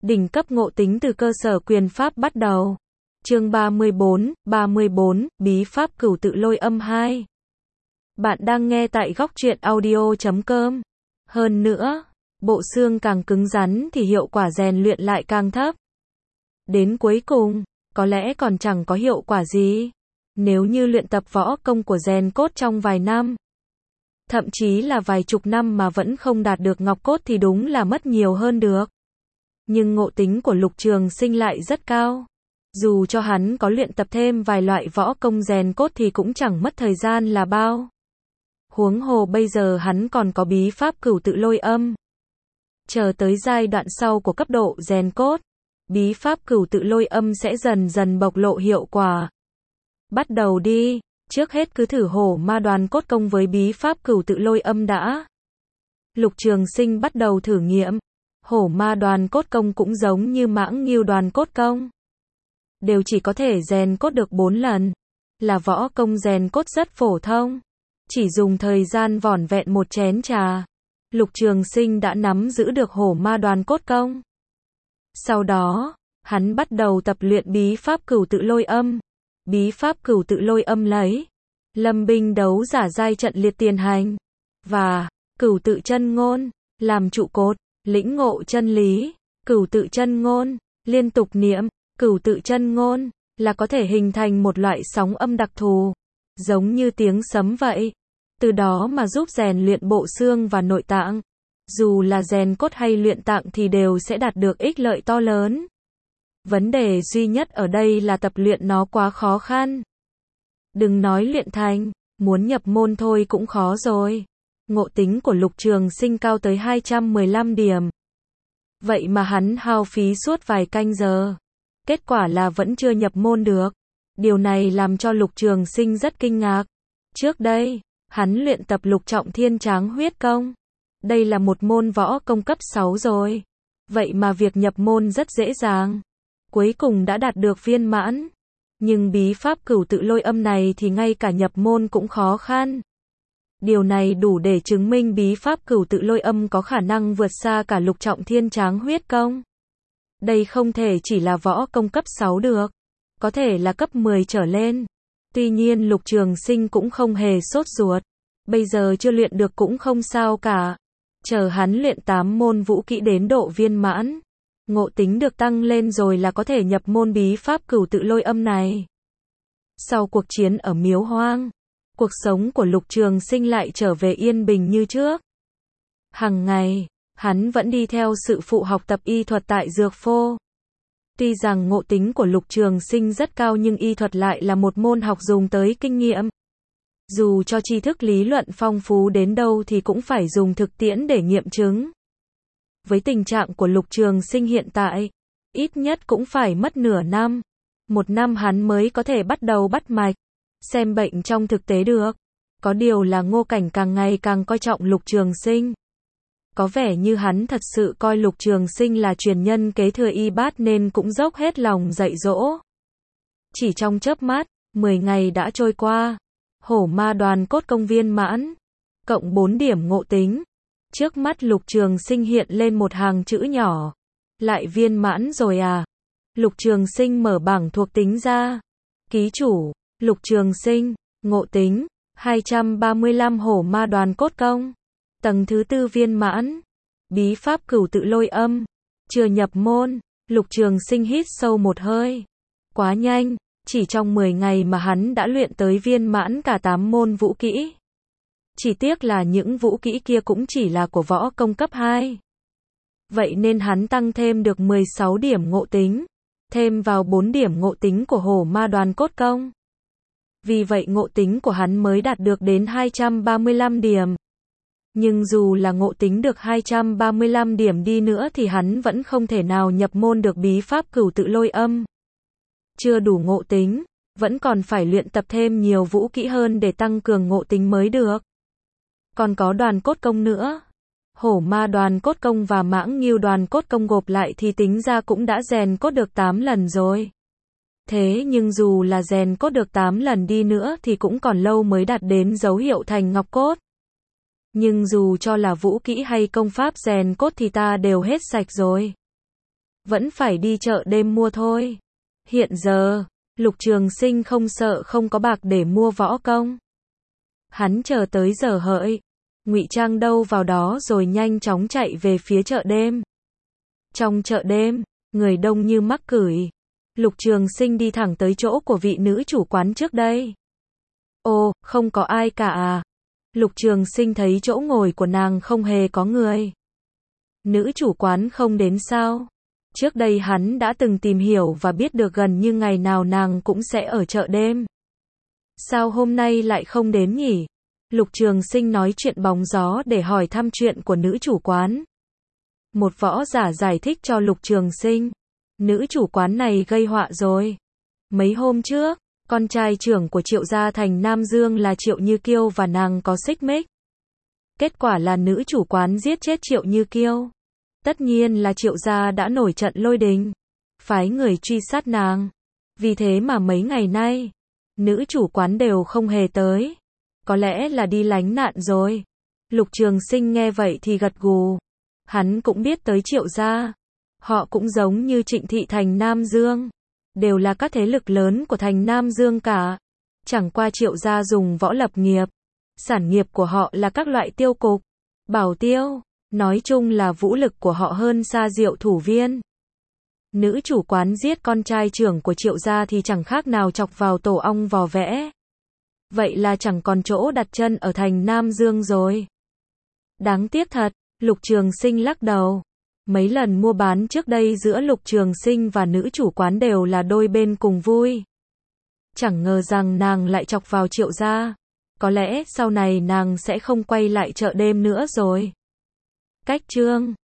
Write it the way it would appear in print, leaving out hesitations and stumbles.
Đỉnh cấp ngộ tính từ cơ sở quyền pháp bắt đầu. Chương 34, Bí pháp cửu tự lôi âm 2. Bạn đang nghe tại góc truyện audio.com. Hơn nữa, bộ xương càng cứng rắn thì hiệu quả rèn luyện lại càng thấp. Đến cuối cùng, có lẽ còn chẳng có hiệu quả gì. Nếu như luyện tập võ công của rèn cốt trong vài năm, thậm chí là vài chục năm mà vẫn không đạt được ngọc cốt thì đúng là mất nhiều hơn được. Nhưng ngộ tính của Lục Trường Sinh lại rất cao. Dù cho hắn có luyện tập thêm vài loại võ công rèn cốt thì cũng chẳng mất thời gian là bao. Huống hồ bây giờ hắn còn có bí pháp cửu tự lôi âm. Chờ tới giai đoạn sau của cấp độ rèn cốt, bí pháp cửu tự lôi âm sẽ dần dần bộc lộ hiệu quả. Bắt đầu đi, trước hết cứ thử hổ ma đoán cốt công với bí pháp cửu tự lôi âm đã. Lục Trường Sinh bắt đầu thử nghiệm. Hổ ma đoán cốt công cũng giống như mãng ngưu đoán cốt công, đều chỉ có thể rèn cốt được 4 lần. Là võ công rèn cốt rất phổ thông, chỉ dùng thời gian vỏn vẹn một chén trà, Lục Trường Sinh đã nắm giữ được hổ ma đoán cốt công. Sau đó, hắn bắt đầu tập luyện bí pháp cửu tự lôi âm. Bí pháp cửu tự lôi âm lấy lâm binh đấu giả giai trận liệt tiền hành và cửu tự chân ngôn làm trụ cột, lĩnh ngộ chân lý. Cửu tự chân ngôn, liên tục niệm cửu tự chân ngôn là có thể hình thành một loại sóng âm đặc thù, giống như tiếng sấm vậy. Từ đó mà giúp rèn luyện bộ xương và nội tạng. Dù là rèn cốt hay luyện tạng thì đều sẽ đạt được ích lợi to lớn. Vấn đề duy nhất ở đây là tập luyện nó quá khó khăn. Đừng nói luyện thành, muốn nhập môn thôi cũng khó rồi. Ngộ tính của Lục Trường Sinh cao tới 215 điểm. Vậy mà hắn hao phí suốt vài canh giờ. Kết quả là vẫn chưa nhập môn được. Điều này làm cho Lục Trường Sinh rất kinh ngạc. Trước đây, hắn luyện tập Lục Trọng Thiên Tráng Huyết Công. Đây là một môn võ công cấp 6 rồi. Vậy mà việc nhập môn rất dễ dàng. Cuối cùng đã đạt được viên mãn. Nhưng bí pháp cửu tự lôi âm này thì ngay cả nhập môn cũng khó khăn. Điều này đủ để chứng minh bí pháp cửu tự lôi âm có khả năng vượt xa cả Lục Trọng Thiên Tráng Huyết Công. Đây không thể chỉ là võ công cấp 6 được. Có thể là cấp 10 trở lên. Tuy nhiên Lục Trường Sinh cũng không hề sốt ruột. Bây giờ chưa luyện được cũng không sao cả. Chờ hắn luyện 8 môn vũ kỹ đến độ viên mãn, ngộ tính được tăng lên rồi là có thể nhập môn bí pháp cửu tự lôi âm này. Sau cuộc chiến ở Miếu Hoang, cuộc sống của Lục Trường Sinh lại trở về yên bình như trước. Hằng ngày, hắn vẫn đi theo sự phụ học tập y thuật tại Dược Phô. Tuy rằng ngộ tính của Lục Trường Sinh rất cao nhưng y thuật lại là một môn học dùng tới kinh nghiệm. Dù cho tri thức lý luận phong phú đến đâu thì cũng phải dùng thực tiễn để nghiệm chứng. Với tình trạng của Lục Trường Sinh hiện tại, ít nhất cũng phải mất nửa năm. 1 năm hắn mới có thể bắt đầu bắt mạch, xem bệnh trong thực tế được. Có điều là Ngô Cảnh càng ngày càng coi trọng Lục Trường Sinh. Có vẻ như hắn thật sự coi Lục Trường Sinh là truyền nhân kế thừa y bát nên cũng dốc hết lòng dạy dỗ. Chỉ trong chớp mắt, 10 ngày đã trôi qua. Hổ ma đoán cốt công viên mãn, cộng 4 điểm ngộ tính. Trước mắt Lục Trường Sinh hiện lên một hàng chữ nhỏ. Lại viên mãn rồi à? Lục Trường Sinh mở bảng thuộc tính ra. Ký chủ, Lục Trường Sinh, ngộ tính, 235 hổ ma đoán cốt công. Tầng thứ 4 viên mãn. Bí pháp cửu tự lôi âm. Chưa nhập môn, Lục Trường Sinh hít sâu một hơi. Quá nhanh, chỉ trong 10 ngày mà hắn đã luyện tới viên mãn cả 8 môn vũ kỹ. Chỉ tiếc là những vũ kỹ kia cũng chỉ là của võ công cấp 2. Vậy nên hắn tăng thêm được 16 điểm ngộ tính, thêm vào 4 điểm ngộ tính của hổ ma đoán cốt công. Vì vậy ngộ tính của hắn mới đạt được đến 235 điểm. Nhưng dù là ngộ tính được 235 điểm đi nữa thì hắn vẫn không thể nào nhập môn được bí pháp cửu tự lôi âm. Chưa đủ ngộ tính, vẫn còn phải luyện tập thêm nhiều vũ kỹ hơn để tăng cường ngộ tính mới được. Còn có đoán cốt công nữa. Hổ ma đoán cốt công và mãng ngưu đoán cốt công gộp lại thì tính ra cũng đã rèn cốt được 8 lần rồi. Thế nhưng dù là rèn cốt được 8 lần đi nữa thì cũng còn lâu mới đạt đến dấu hiệu thành ngọc cốt. Nhưng dù cho là vũ kỹ hay công pháp rèn cốt thì ta đều hết sạch rồi. vẫn phải đi chợ đêm mua thôi. Hiện giờ, Lục Trường Sinh không sợ không có bạc để mua võ công. Hắn chờ tới giờ hợi, ngụy trang đâu vào đó rồi nhanh chóng chạy về phía chợ đêm. Trong chợ đêm, người đông như mắc cửi. Lục Trường Sinh đi thẳng tới chỗ của vị nữ chủ quán trước đây. Ồ, không có ai cả à? Lục Trường Sinh thấy chỗ ngồi của nàng không hề có người. Nữ chủ quán không đến sao? Trước đây hắn đã từng tìm hiểu và biết được gần như ngày nào nàng cũng sẽ ở chợ đêm. Sao hôm nay lại không đến nhỉ? Lục Trường Sinh nói chuyện bóng gió để hỏi thăm chuyện của nữ chủ quán. Một võ giả giải thích cho Lục Trường Sinh. Nữ chủ quán này gây họa rồi. Mấy hôm trước, con trai trưởng của Triệu gia thành Nam Dương là Triệu Như Kiêu và nàng có xích mích. Kết quả là nữ chủ quán giết chết Triệu Như Kiêu. Tất nhiên là Triệu gia đã nổi trận lôi đình, phái người truy sát nàng. Vì thế mà mấy ngày nay, nữ chủ quán đều không hề tới. Có lẽ là đi lánh nạn rồi. Lục Trường Sinh nghe vậy thì gật gù. Hắn cũng biết tới Triệu gia. Họ cũng giống như Trịnh thị thành Nam Dương. Đều là các thế lực lớn của thành Nam Dương cả. Chẳng qua Triệu gia dùng võ lập nghiệp. Sản nghiệp của họ là các loại tiêu cục, bảo tiêu. Nói chung là vũ lực của họ hơn xa Diệu Thủ Viên. Nữ chủ quán giết con trai trưởng của Triệu gia thì chẳng khác nào chọc vào tổ ong vò vẽ. Vậy là chẳng còn chỗ đặt chân ở thành Nam Dương rồi. Đáng tiếc thật, Lục Trường Sinh lắc đầu. Mấy lần mua bán trước đây giữa Lục Trường Sinh và nữ chủ quán đều là đôi bên cùng vui. Chẳng ngờ rằng nàng lại chọc vào Triệu gia. Có lẽ sau này nàng sẽ không quay lại chợ đêm nữa rồi. Cách chương